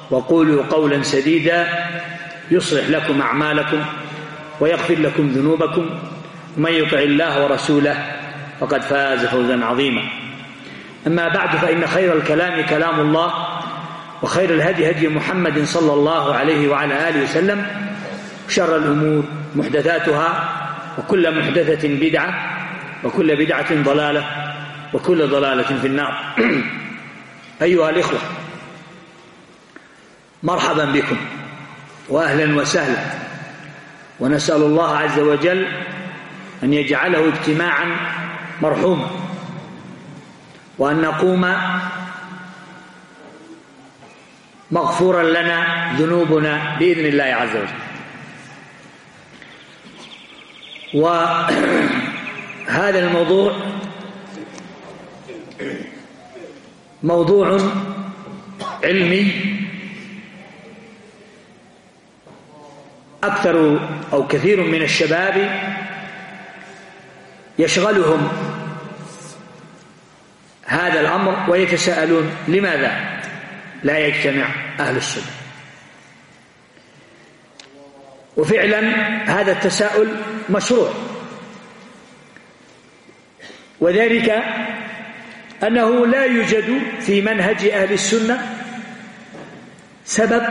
وقولوا قولا سديدا يصلح لكم أعمالكم ويغفر لكم ذنوبكم، ومن يطع الله ورسوله فقد فاز فوزا عظيما. أما بعد، فإن خير الكلام كلام الله، وخير الهدي هدي محمد صلى الله عليه وعلى آله وسلم، شر الأمور محدثاتها، وكل محدثة بدعة، وكل بدعة ضلالة، وكل ضلالة في النار. أيها الإخوة، مرحبا بكم وأهلا وسهلا، ونسأل الله عز وجل أن يجعله اجتماعا مرحوما، وأن نقوم مغفورا لنا ذنوبنا بإذن الله عز وجل. وهذا الموضوع موضوع علمي أكثر أو كثير من الشباب يشغلهم هذا الأمر، ويتساءلون لماذا لا يجتمع أهل السنة. وفعلا هذا التساؤل مشروع، وذلك أنه لا يوجد في منهج أهل السنة سبب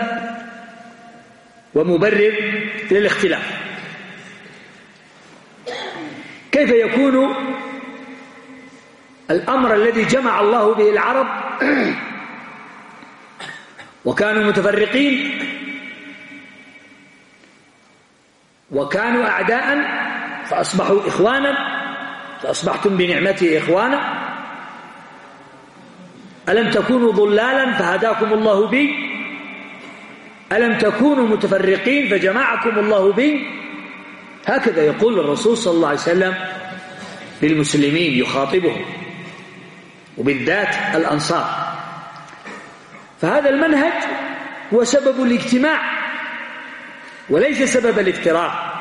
ومبرر للاختلاف. كيف يكون الأمر الذي جمع الله به العرب وكانوا متفرقين وكانوا أعداء فأصبحوا إخوانا، فأصبحتم بنعمته إخوانا؟ ألم تكونوا ضلالا فهداكم الله بي؟ ألم تكونوا متفرقين فجمعكم الله بي؟ هكذا يقول الرسول صلى الله عليه وسلم للمسلمين يخاطبهم، وبالذات الأنصار. فهذا المنهج هو سبب الاجتماع وليس سبب الافتراق،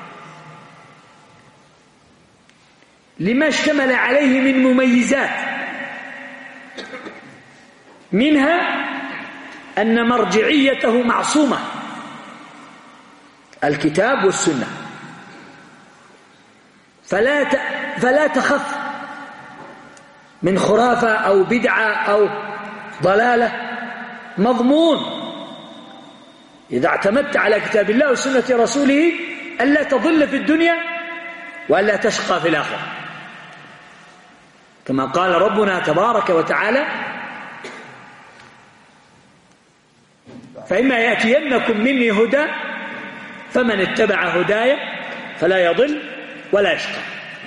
لما اشتمل عليه من مميزات، منها أن مرجعيته معصومة، الكتاب والسنة، فلا تخف من خرافة أو بدعة أو ضلالة، مضمون إذا اعتمدت على كتاب الله وسنة رسوله ألا تضل في الدنيا وألا تشقى في الآخرة، كما قال ربنا تبارك وتعالى: فإما يأتينكم مني هدى فمن اتبع هداي فلا يضل ولا يشقى.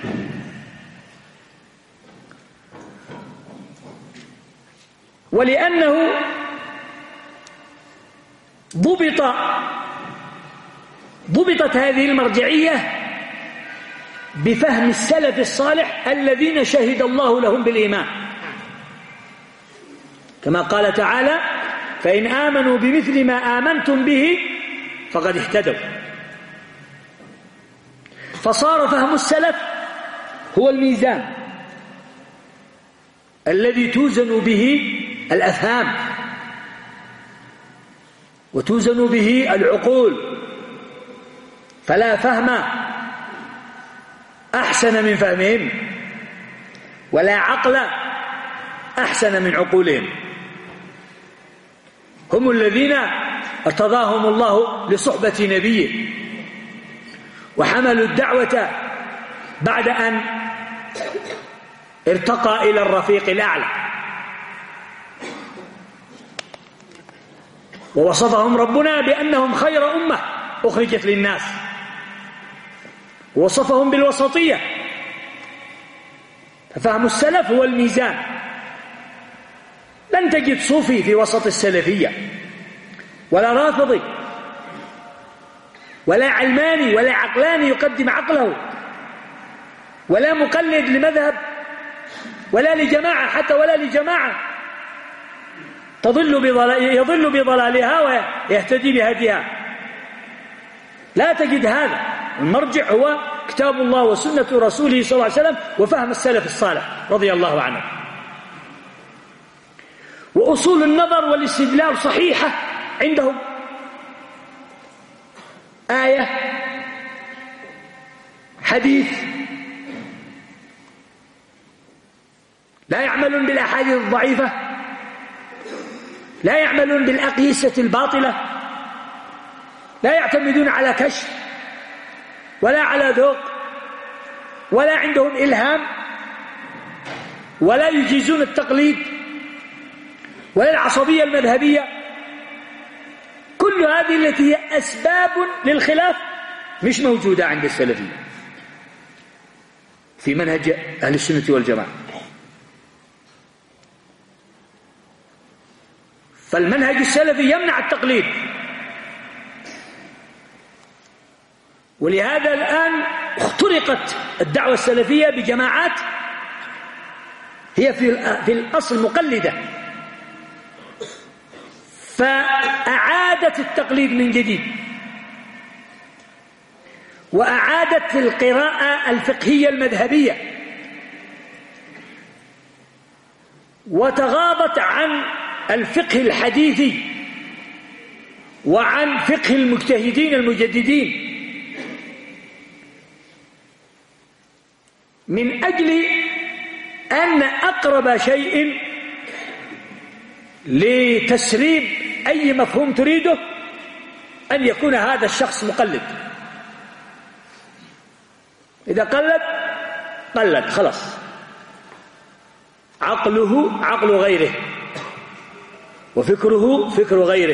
ولأنه ضبطت هذه المرجعية بفهم السلف الصالح الذين شهد الله لهم بالإيمان، كما قال تعالى: فإن آمنوا بمثل ما آمنتم به فقد اهتدوا. فصار فهم السلف هو الميزان الذي توزن به الأفهام وتوزن به العقول، فلا فهم أحسن من فهمهم، ولا عقل أحسن من عقولهم. هم الذين ارتضاهم الله لصحبة نبيه، وحملوا الدعوة بعد أن ارتقى إلى الرفيق الأعلى، ووصفهم ربنا بأنهم خير أمة أخرجت للناس، ووصفهم بالوسطية. ففهم السلف هو الميزان. لن تجد صوفي في وسط السلفية، ولا رافضي، ولا علماني، ولا عقلاني يقدم عقله، ولا مقلد لمذهب، ولا لجماعة حتى، ولا لجماعة يضل بضلالها ويهتدي بهديها. لا تجد هذا. المرجع هو كتاب الله وسنة رسوله صلى الله عليه وسلم وفهم السلف الصالح رضي الله عنه. وأصول النظر والاستدلال صحيحة عندهم آية، حديث، لا يعملون بالأحاديث الضعيفة، لا يعملون بالأقيسة الباطلة، لا يعتمدون على كشف ولا على ذوق، ولا عندهم إلهام، ولا يجيزون التقليد ولا العصبية المذهبية. كل هذه التي هي أسباب للخلاف مش موجودة عند السلفية في منهج أهل السنة والجماعة. فالمنهج السلفي يمنع التقليد، ولهذا الآن اخترقت الدعوة السلفية بجماعات هي في الأصل مقلدة، فأعادت التقليد من جديد، وأعادت القراءة الفقهية المذهبية، وتغاضت عن الفقه الحديثي وعن فقه المجتهدين المجددين، من أجل أن أقرب شيء لتسريب أي مفهوم تريده أن يكون هذا الشخص مقلد. إذا قلد خلاص، عقله عقل غيره وفكره فكر غيره.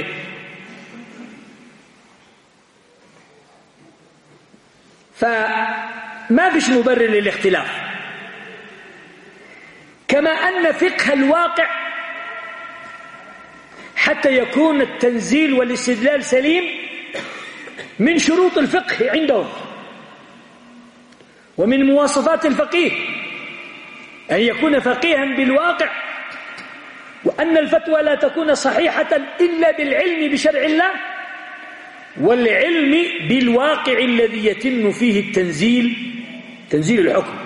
فما فيش مبرر للاختلاف. كما أن فقه الواقع حتى يكون التنزيل والاستدلال سليم من شروط الفقه عندهم، ومن مواصفات الفقيه أن يكون فقيها بالواقع، وأن الفتوى لا تكون صحيحة إلا بالعلم بشرع الله والعلم بالواقع الذي يتم فيه تنزيل الحكم.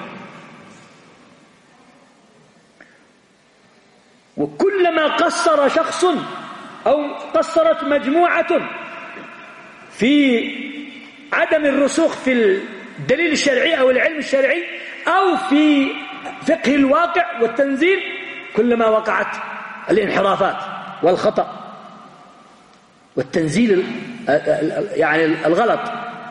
وكلما قصر شخص أو قصرت مجموعة في عدم الرسوخ في الدليل الشرعي أو العلم الشرعي أو في فقه الواقع والتنزيل، كلما وقعت الانحرافات والخطأ والتنزيل يعني الغلط.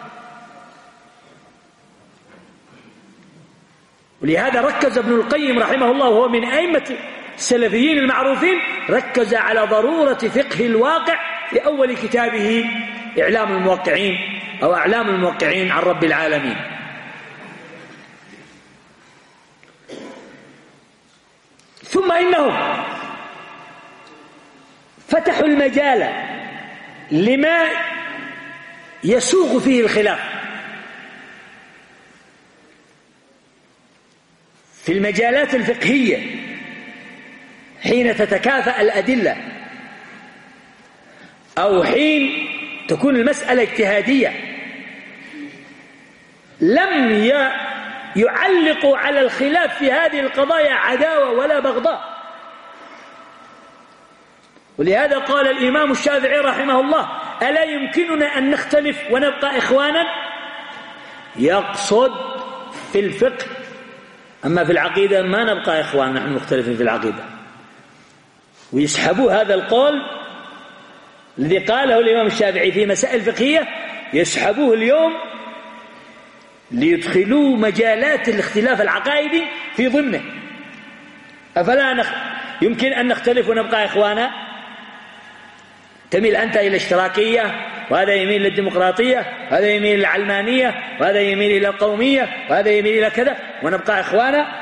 ولهذا ركز ابن القيم رحمه الله وهو من أئمة السلفيين المعروفين، ركز على ضرورة فقه الواقع في أول كتابه إعلام الموقعين أو أعلام الموقعين عن رب العالمين. ثم إنهم فتحوا المجال لما يسوغ فيه الخلاف في المجالات الفقهية حين تتكافأ الأدلة أو حين تكون المسألة اجتهادية. لم يعلقوا على الخلاف في هذه القضايا عداوة ولا بغضاء. ولهذا قال الإمام الشافعي رحمه الله: ألا يمكننا أن نختلف ونبقى إخوانا؟ يقصد في الفقه، أما في العقيدة ما نبقى إخوانا، نحن مختلفين في العقيدة. ويسحبوا هذا القول الذي قاله الإمام الشافعي في مسائل فقهية، يسحبوه اليوم ليدخلوا مجالات الاختلاف العقائدي في ضمنه. أفلا يمكن أن نختلف ونبقى إخوانا؟ تميل أنت إلى الاشتراكية، وهذا يميل للديمقراطية، وهذا يميل للعلمانية، وهذا يميل إلى القومية، وهذا يميل إلى كذا، ونبقى إخوانا.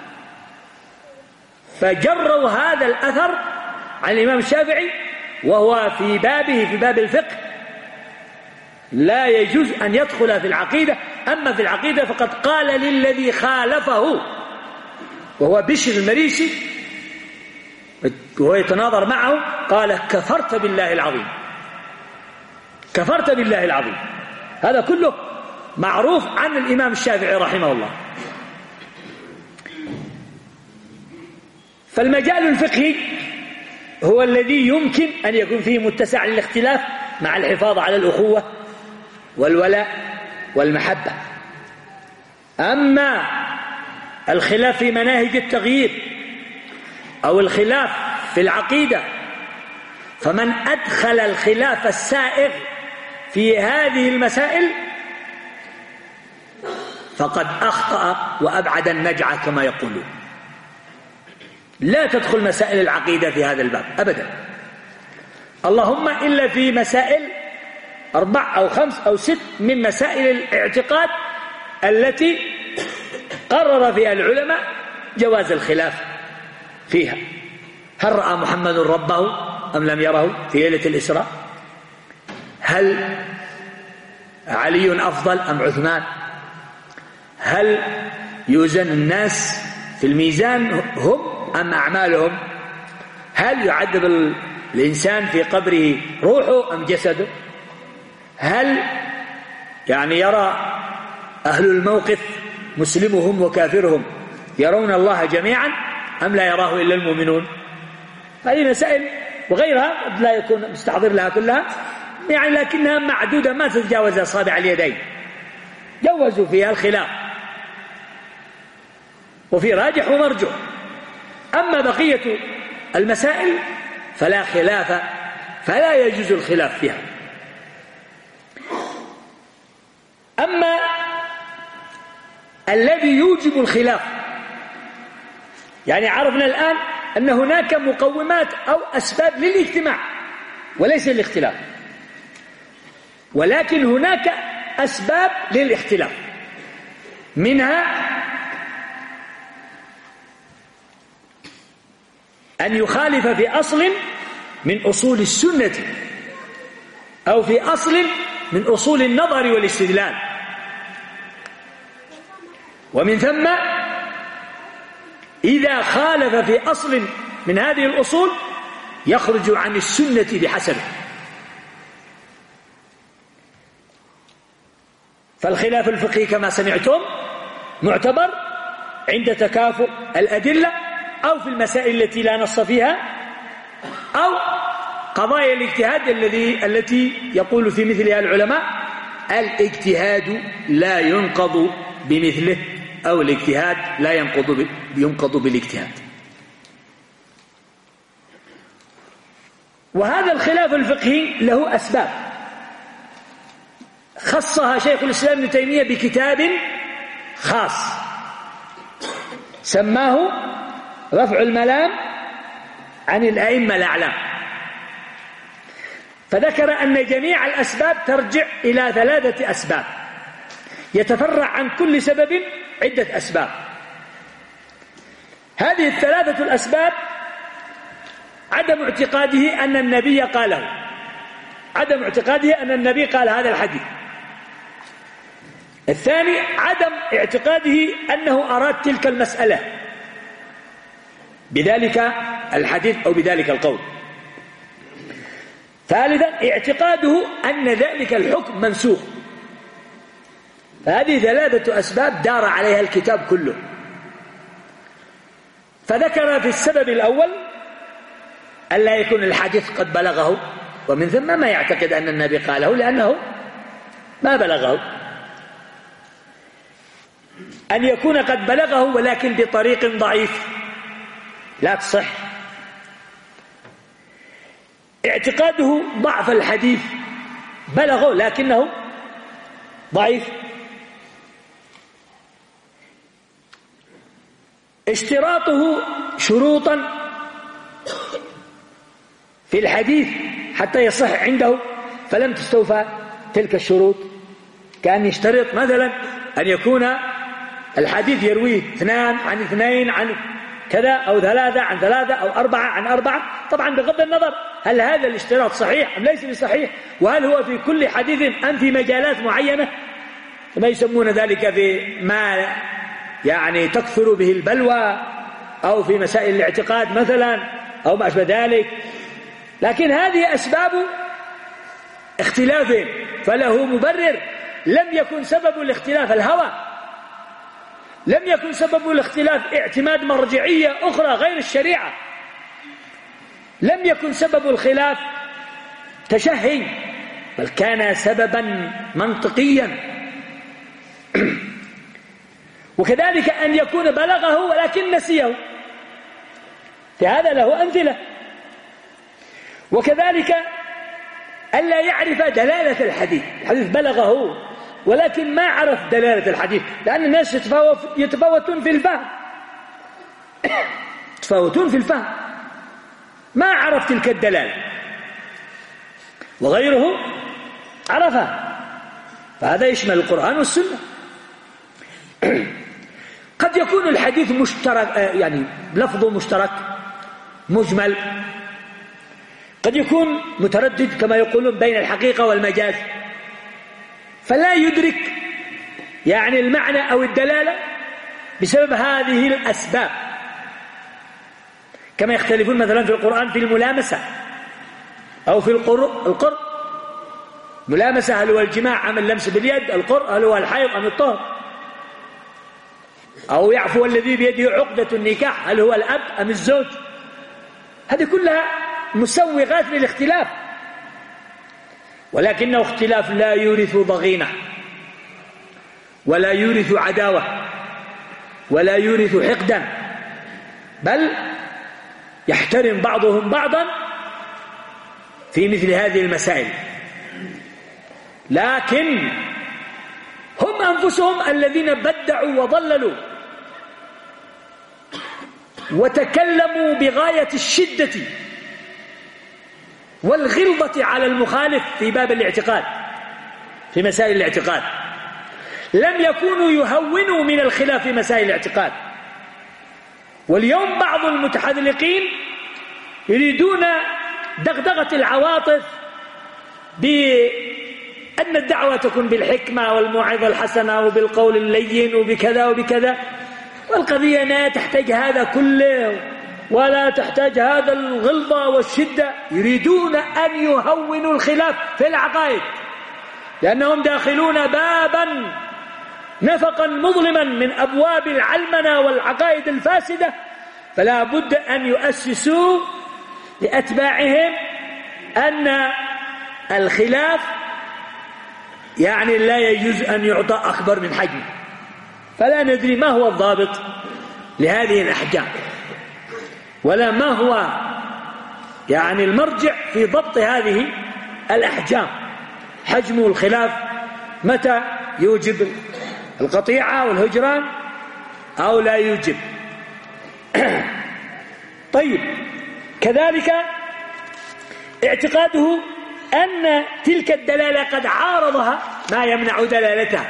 فجروا هذا الأثر عن الإمام الشافعي وهو في باب الفقه لا يجوز أن يدخل في العقيدة. أما في العقيدة فقد قال للذي خالفه وهو بشر المريسي وهو يتناظر معه، قال: كفرت بالله العظيم، كفرت بالله العظيم. هذا كله معروف عن الإمام الشافعي رحمه الله. فالمجال الفقهي هو الذي يمكن أن يكون فيه متسع للاختلاف مع الحفاظ على الأخوة والولاء والمحبة. أما الخلاف في مناهج التغيير أو الخلاف في العقيدة، فمن أدخل الخلاف السائغ في هذه المسائل فقد أخطأ وأبعد النجعة كما يقولون. لا تدخل مسائل العقيدة في هذا الباب أبدا، اللهم إلا في مسائل 4 أو 5 أو 6 من مسائل الاعتقاد التي قرر فيها العلماء جواز الخلاف فيها. هل رأى محمد ربه أم لم يره في ليلة الإسراء؟ هل علي أفضل أم عثمان؟ هل يوزن الناس في الميزان هم أم أعمالهم؟ هل يعذب الإنسان في قبره روحه أم جسده؟ هل يرى أهل الموقف مسلمهم وكافرهم يرون الله جميعا أم لا يراه إلا المؤمنون؟ هذه مسائل وغيرها لا يكون مستحضر لها كلها، لكنها معدودة ما تتجاوز أصابع اليدين، جوزوا فيها الخلاف وفي راجح ومرجوح. أما بقية المسائل فلا خلاف، فلا يجوز الخلاف فيها. أما الذي يوجب الخلاف، عرفنا الآن أن هناك مقومات أو أسباب للاجتماع وليس الاختلاف، ولكن هناك أسباب للاختلاف، منها أن يخالف في أصل من أصول السنة أو في أصل من أصول النظر والاستدلال، ومن ثم إذا خالف في أصل من هذه الأصول يخرج عن السنة بحسبه. فالخلاف الفقهي كما سمعتم معتبر عند تكافؤ الأدلة أو في المسائل التي لا نص فيها، أو قضايا الاجتهاد التي يقول في مثلها العلماء الاجتهاد لا ينقض بمثله، أو الاجتهاد لا ينقض بالاجتهاد. وهذا الخلاف الفقهي له أسباب خصها شيخ الإسلام ابن تيمية بكتاب خاص سماه رفع الملام عن الأئمة الأعلام، فذكر أن جميع الأسباب ترجع إلى 3 أسباب يتفرع عن كل سبب عدة أسباب. هذه 3 الأسباب: عدم اعتقاده أن النبي قاله، عدم اعتقاده أن النبي قال هذا الحديث. الثاني عدم اعتقاده أنه أراد تلك المسألة بذلك الحديث أو بذلك القول. ثالثا اعتقاده أن ذلك الحكم منسوخ. فهذه 3 أسباب دار عليها الكتاب كله. فذكر في السبب الأول ألا يكون الحديث قد بلغه، ومن ثم ما يعتقد أن النبي قاله لأنه ما بلغه. أن يكون قد بلغه ولكن بطريق ضعيف لا تصح. اعتقاده ضعف الحديث، بلغه لكنه ضعيف. اشتراطه شروطا في الحديث حتى يصح عنده فلم تستوفى تلك الشروط، كأن يشترط مثلا أن يكون الحديث يرويه 2 عن 2 عن كذا، أو 3 عن 3 أو 4 عن 4. طبعا بغض النظر هل هذا الاشتراط صحيح أم ليس بصحيح، وهل هو في كل حديث أم في مجالات معينة، ما يسمون ذلك بما تكثر به البلوى، أو في مسائل الاعتقاد مثلا أو ما أشبه ذلك. لكن هذه أسباب اختلاف فله مبرر. لم يكن سبب الاختلاف الهوى، لم يكن سبب الاختلاف اعتماد مرجعية أخرى غير الشريعة، لم يكن سبب الخلاف تشهي، بل كان سببا منطقيا. وكذلك أن يكون بلغه ولكن نسيه، في هذا له أمثلة. وكذلك ألا يعرف دلالة الحديث، الحديث بلغه ولكن ما عرف دلالة الحديث، لأن الناس يتفاوتون في الفهم، يتفاوتون في الفهم، ما عرف تلك الدلالة وغيره عرفها، فهذا يشمل القرآن والسنة. قد يكون الحديث مشترك، يعني لفظه مشترك مجمل، قد يكون متردد كما يقولون بين الحقيقة والمجاز، فلا يدرك يعني المعنى أو الدلالة بسبب هذه الأسباب، كما يختلفون مثلا في القرآن في الملامسة أو في القرء. ملامسة هل هو الجماع أم اللمس باليد، القرء هل هو الحيض أم الطهر، أو يعفو الذي بيده عقدة النكاح هل هو الأب أم الزوج. هذه كلها مسوغات للاختلاف، ولكنه اختلاف لا يورث ضغينة ولا يورث عداوة ولا يورث حقدا، بل يحترم بعضهم بعضا في مثل هذه المسائل. لكن هم أنفسهم الذين بدعوا وضللوا وتكلموا بغاية الشدة والغلظة على المخالف في باب الاعتقاد، في مسائل الاعتقاد. لم يكونوا يهونوا من الخلاف في مسائل الاعتقاد. واليوم بعض المتحذلقين يريدون دغدغة العواطف بأن الدعوة تكون بالحكمة والموعظة الحسنة وبالقول اللين وبكذا وبكذا، والقضية لا تحتاج هذا كله ولا تحتاج هذا الغلظة والشدة. يريدون أن يهونوا الخلاف في العقائد، لأنهم داخلون بابا نفقا مظلما من أبواب العلمنة والعقائد الفاسدة، فلا بد أن يؤسسوا لأتباعهم أن الخلاف يعني لا يجوز أن يعطى أكبر من حجمه. فلا ندري ما هو الضابط لهذه الأحكام، ولا ما هو يعني المرجع في ضبط هذه الأحكام. حجم الخلاف متى يوجب القطيعة والهجران أو لا يوجب. طيب، كذلك اعتقاده أن تلك الدلالة قد عارضها ما يمنع دلالتها.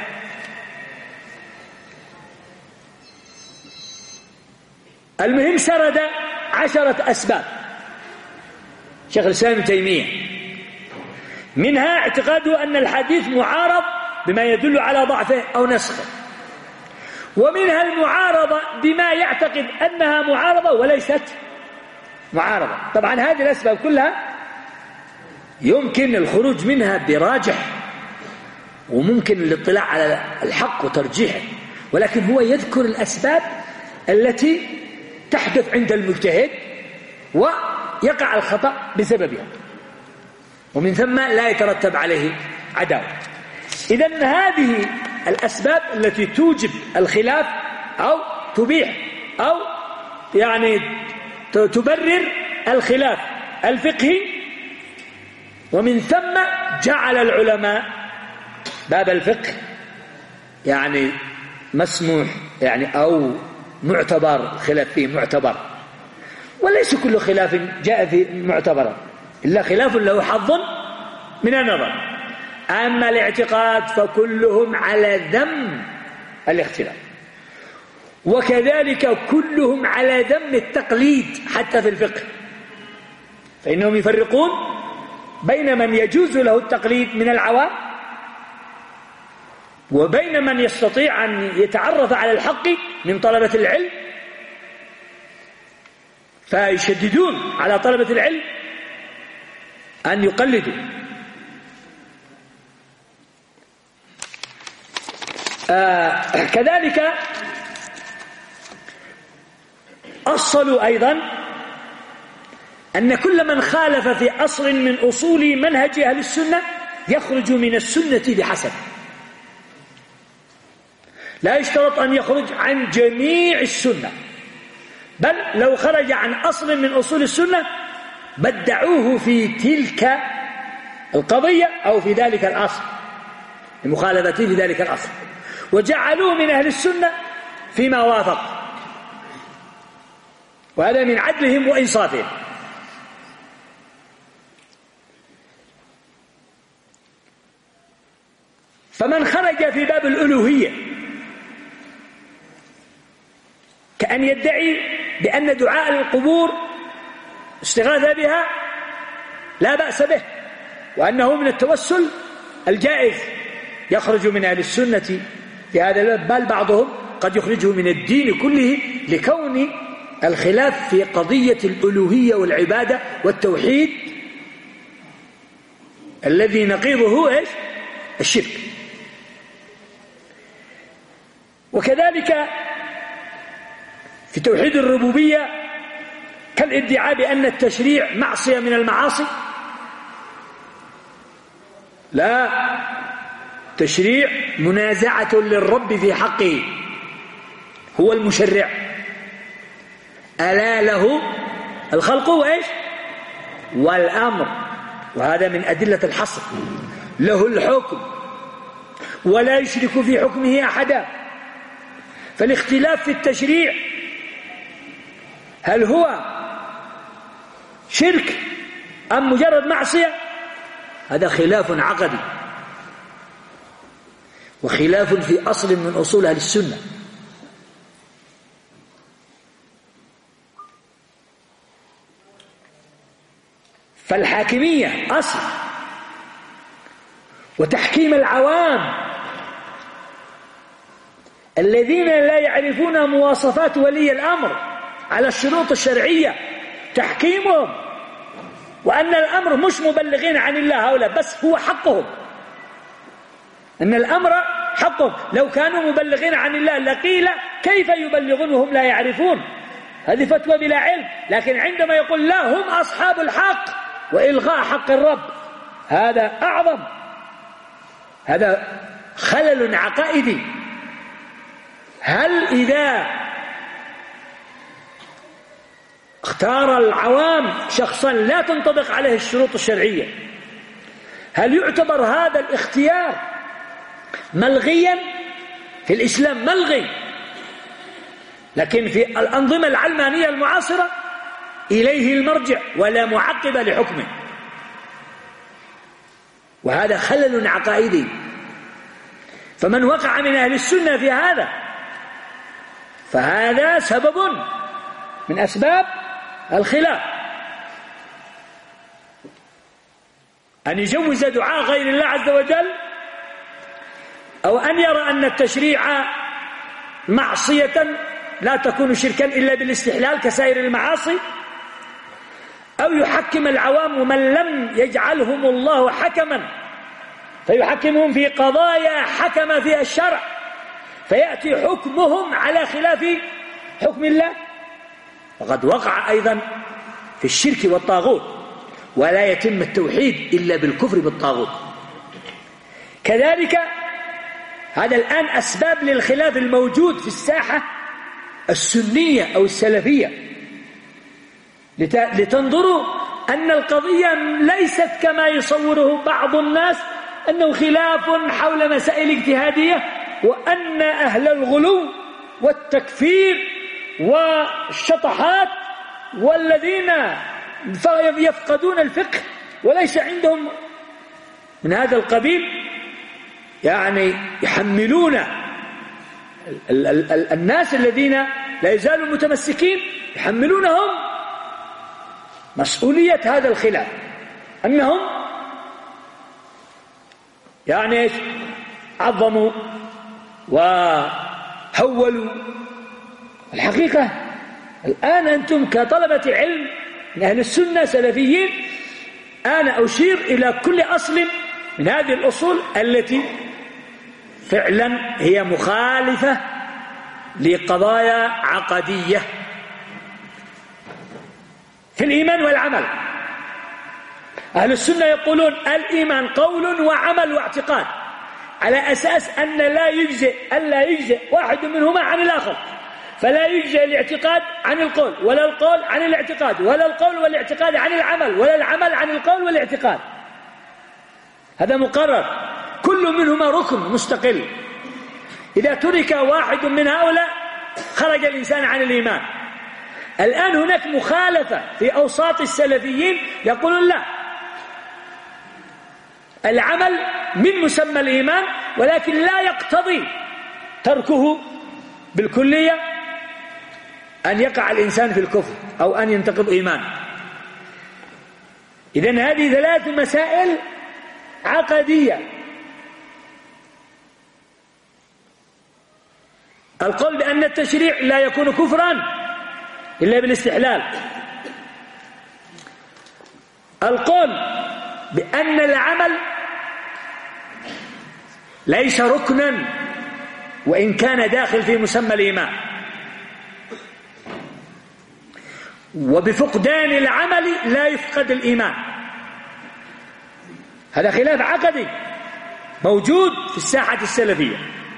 المهم سرد 10 أسباب شيخ الإسلام ابن تيمية، منها اعتقاده أن الحديث معارض بما يدل على ضعفه أو نسخه، ومنها المعارضة بما يعتقد أنها معارضة وليست معارضة. طبعا هذه الأسباب كلها يمكن الخروج منها براجح، وممكن الاطلاع على الحق وترجيحه، ولكن هو يذكر الأسباب التي تحدث عند المجتهد ويقع الخطأ بسببها، ومن ثم لا يترتب عليه عداوة. إذن هذه الأسباب التي توجب الخلاف أو تبيح أو يعني تبرر الخلاف الفقهي، ومن ثم جعل العلماء باب الفقه يعني مسموح يعني أو معتبر، خلاف فيه معتبر، وليس كل خلاف جاء في معتبرا إلا خلاف له حظ من النظر. أما الاعتقاد فكلهم على ذم الاختلاف، وكذلك كلهم على ذم التقليد حتى في الفقه، فإنهم يفرقون بين من يجوز له التقليد من العوام وبين من يستطيع أن يتعرف على الحق من طلبة العلم، فيشددون على طلبة العلم أن يقلدوا. كذلك أصلوا أيضا أن كل من خالف في أصل من أصول منهج أهل السنة يخرج من السنة بحسب، لا يشترط أن يخرج عن جميع السنة، بل لو خرج عن أصل من أصول السنة بدعوه في تلك القضية أو في ذلك الأصل، لمخالفته في ذلك الأصل، وجعلوه من أهل السنة فيما وافق، وهذا من عدلهم وإنصافهم. فمن خرج في باب الألوهية كأن يدعي بأن دعاء القبور استغاثة بها لا بأس به وأنه من التوسل الجائز، يخرج من أهل السنة في هذا الباب، بل بعضهم قد يخرجه من الدين كله لكون الخلاف في قضية الألوهية والعبادة والتوحيد الذي نقيضه إيش؟ الشرك. وكذلك في توحيد الربوبية كالادعاء بأن التشريع معصية من المعاصي، لا، تشريع منازعة للرب في حقه، هو المشرع، ألا له الخلق وإيش؟ والأمر، وهذا من أدلة الحصر، له الحكم ولا يشرك في حكمه أحدا. فالاختلاف في التشريع هل هو شرك أم مجرد معصية؟ هذا خلاف عقدي وخلاف في أصل من أصول أهل السنة. فالحاكمية أصل، وتحكيم العوام الذين لا يعرفون مواصفات ولي الأمر على الشروط الشرعية تحكيمهم، وأن الأمر مش مبلغين عن الله هؤلاء، بس هو حقهم، أن الأمر حقهم. لو كانوا مبلغين عن الله لقيل كيف يبلغون وهم لا يعرفون، هذه فتوى بلا علم. لكن عندما يقول لا، هم أصحاب الحق وإلغاء حق الرب، هذا أعظم، هذا خلل عقائدي. هل إذا اختار العوام شخصا لا تنطبق عليه الشروط الشرعية، هل يعتبر هذا الاختيار ملغيا؟ في الإسلام ملغي، لكن في الأنظمة العلمانية المعاصرة إليه المرجع ولا معقب لحكمه، وهذا خلل عقائدي. فمن وقع من أهل السنة في هذا فهذا سبب من أسباب الخلاف، أن يجوز دعاء غير الله عز وجل، أو أن يرى أن التشريع معصية لا تكون شركا إلا بالاستحلال كسائر المعاصي، أو يحكم العوام من لم يجعلهم الله حكما فيحكمهم في قضايا حكم فيها الشرع، فيأتي حكمهم على خلاف حكم الله، وقد وقع أيضا في الشرك والطاغوت، ولا يتم التوحيد إلا بالكفر بالطاغوت. كذلك هذا الآن أسباب للخلاف الموجود في الساحة السنية أو السلفية، لتنظروا أن القضية ليست كما يصوره بعض الناس أنه خلاف حول مسائل اجتهادية، وأن أهل الغلو والتكفير والشطحات والذين يفقدون الفقه وليس عندهم من هذا القبيل، يعني يحملون الناس الذين لا يزالوا متمسكين، يحملونهم مسؤولية هذا الخلاف، أنهم يعني عظموا وهولوا. الحقيقة الآن أنتم كطلبة علم من أهل السنة سلفيين، أنا أشير إلى كل أصل من هذه الأصول التي فعلا هي مخالفة لقضايا عقدية في الإيمان والعمل. أهل السنة يقولون الإيمان قول وعمل واعتقاد، على أساس أن لا يجزئ واحد منهما عن الآخر، فلا يجزئ الاعتقاد عن القول، ولا القول عن الاعتقاد، ولا القول والاعتقاد عن العمل، ولا العمل عن القول والاعتقاد. هذا مقرر، كل منهما ركن مستقل. إذا ترك واحد من هؤلاء خرج الإنسان عن الإيمان. الآن هناك مخالفة في أوساط السلفيين يقولون لا، العمل من مسمى الإيمان، ولكن لا يقتضي تركه بالكلية أن يقع الإنسان في الكفر أو أن ينتقض إيمانه. إذن هذه 3 مسائل عقدية. القول بأن التشريع لا يكون كفرا إلا بالاستحلال، القول بأن العمل ليس ركنا وإن كان داخل في مسمى الإيمان، وبفقدان العمل لا يفقد الإيمان. هذا خلاف عقدي موجود في الساحة السلفية.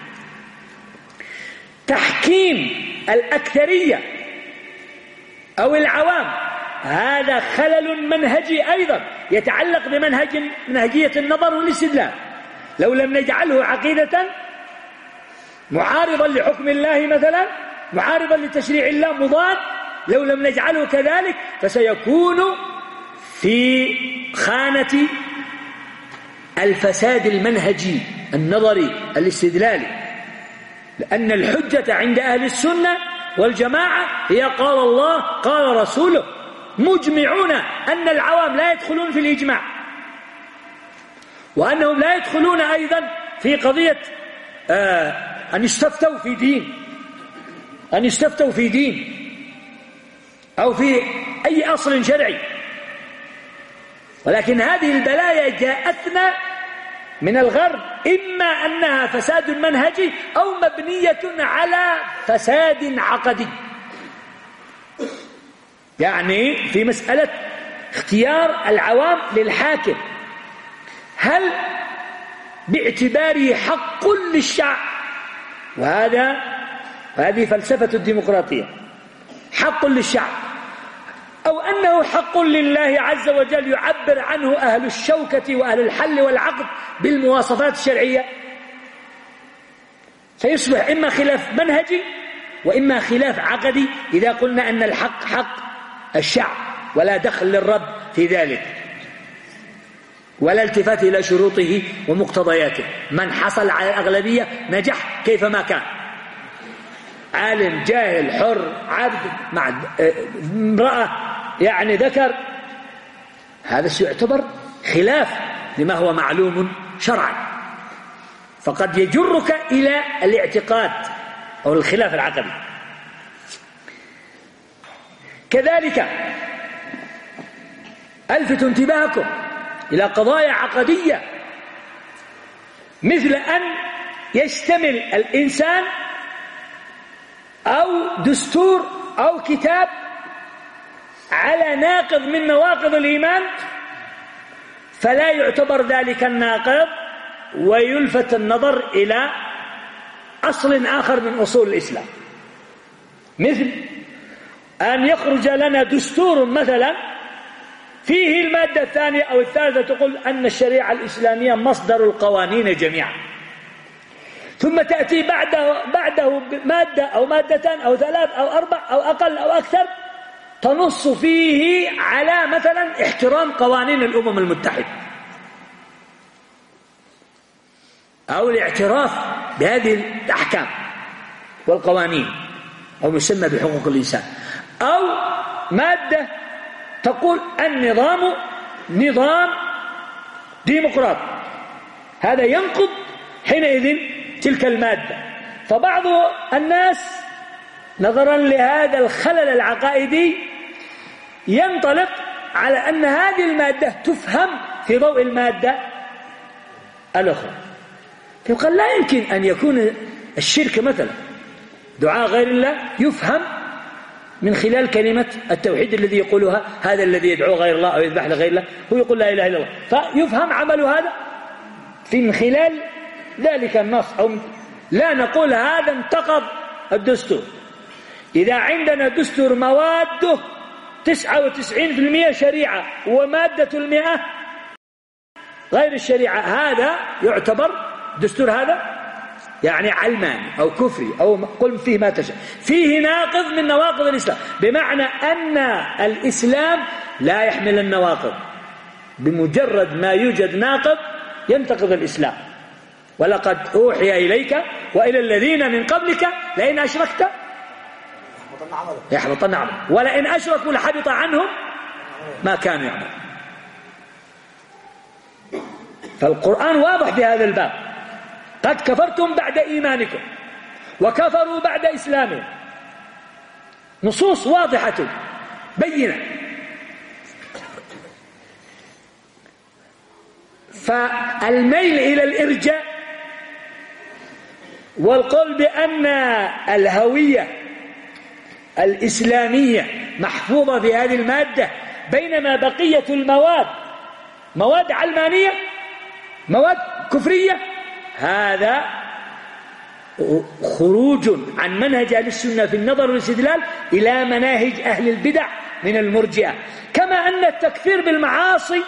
تحكيم الأكثرية أو العوام هذا خلل منهجي أيضا يتعلق بمنهجية النظر والاستدلال. لو لم نجعله عقيدة معارضا لحكم الله مثلا، معارضا لتشريع الله، مضاد، لو لم نجعله كذلك فسيكون في خانة الفساد المنهجي النظري الاستدلالي. لأن الحجة عند أهل السنة والجماعة هي قال الله قال رسوله، مجمعون أن العوام لا يدخلون في الإجماع، وأنهم لا يدخلون أيضا في قضية أن يستفتوا في دين أو في أي أصل شرعي. ولكن هذه البلايا جاءتنا من الغرب، إما أنها فساد منهجي أو مبنية على فساد عقدي. يعني في مسألة اختيار العوام للحاكم، هل باعتباره حق للشعب، وهذه فلسفة الديمقراطية، حق للشعب، أو أنه حق لله عز وجل يعبر عنه أهل الشوكة وأهل الحل والعقد بالمواصفات الشرعية، سيصبح إما خلاف منهجي وإما خلاف عقدي إذا قلنا أن الحق حق الشعب ولا دخل للرب في ذلك، ولا التفات إلى شروطه ومقتضياته. من حصل على الأغلبية نجح كيفما كان، عالم جاهل حر عبد مع امرأة يعني ذكر، هذا سيعتبر خلاف لما هو معلوم شرعا، فقد يجرك إلى الاعتقاد أو الخلاف العقدي. كذلك ألفت انتباهكم إلى قضايا عقدية، مثل أن يشتمل الإنسان أو دستور أو كتاب على ناقض من نواقض الإيمان، فلا يعتبر ذلك الناقض ويلفت النظر إلى أصل آخر من أصول الإسلام، مثل أن يخرج لنا دستور مثلا فيه المادة الثانية أو الثالثة تقول أن الشريعة الإسلامية مصدر القوانين جميعا، ثم تأتي بعده مادة أو مادتان أو 3 أو 4 أو أقل أو أكثر تنص فيه على مثلا احترام قوانين الأمم المتحدة أو الاعتراف بهذه الأحكام والقوانين أو يسمى بحقوق الإنسان، أو مادة تقول النظام نظام ديمقراطي، هذا ينقض حينئذ تلك المادة. فبعض الناس نظرا لهذا الخلل العقائدي ينطلق على أن هذه المادة تفهم في ضوء المادة الأخرى، فقال لا يمكن أن يكون الشرك مثلا دعاء غير الله يفهم من خلال كلمة التوحيد الذي يقولها هذا الذي يدعو غير الله أو يذبح لغير الله، هو يقول لا إله إلا الله، فيفهم عمل هذا من خلال ذلك النص. أو لا نقول هذا انتقض الدستور. إذا عندنا دستور مواده 99% شريعة ومادة 100 غير الشريعة، هذا يعتبر دستور هذا يعني علماني أو كفري أو قل فيه ما تشاء، فيه ناقض من نواقض الإسلام، بمعنى أن الإسلام لا يحمل النواقض، بمجرد ما يوجد ناقض ينتقض الإسلام. ولقد أوحي إليك وإلى الذين من قبلك لئن أشركت يحبطن عملك ولئن أشركوا لحبط عنهم ما كانوا يعملون. فالقرآن واضح في هذا الباب، قد كفرتم بعد إيمانكم وكفروا بعد إسلامهم، نصوص واضحة بينة. فالميل إلى الإرجاء والقول بأن الهوية الإسلامية محفوظة في هذه المادة، بينما بقية المواد مواد علمانية مواد كفرية، هذا خروج عن منهج أهل السنة في النظر والاستدلال إلى مناهج أهل البدع من المرجئة. كما أن التكفير بالمعاصي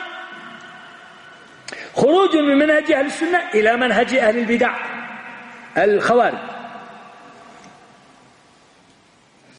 خروج من منهج أهل السنة إلى منهج أهل البدع الخوارج.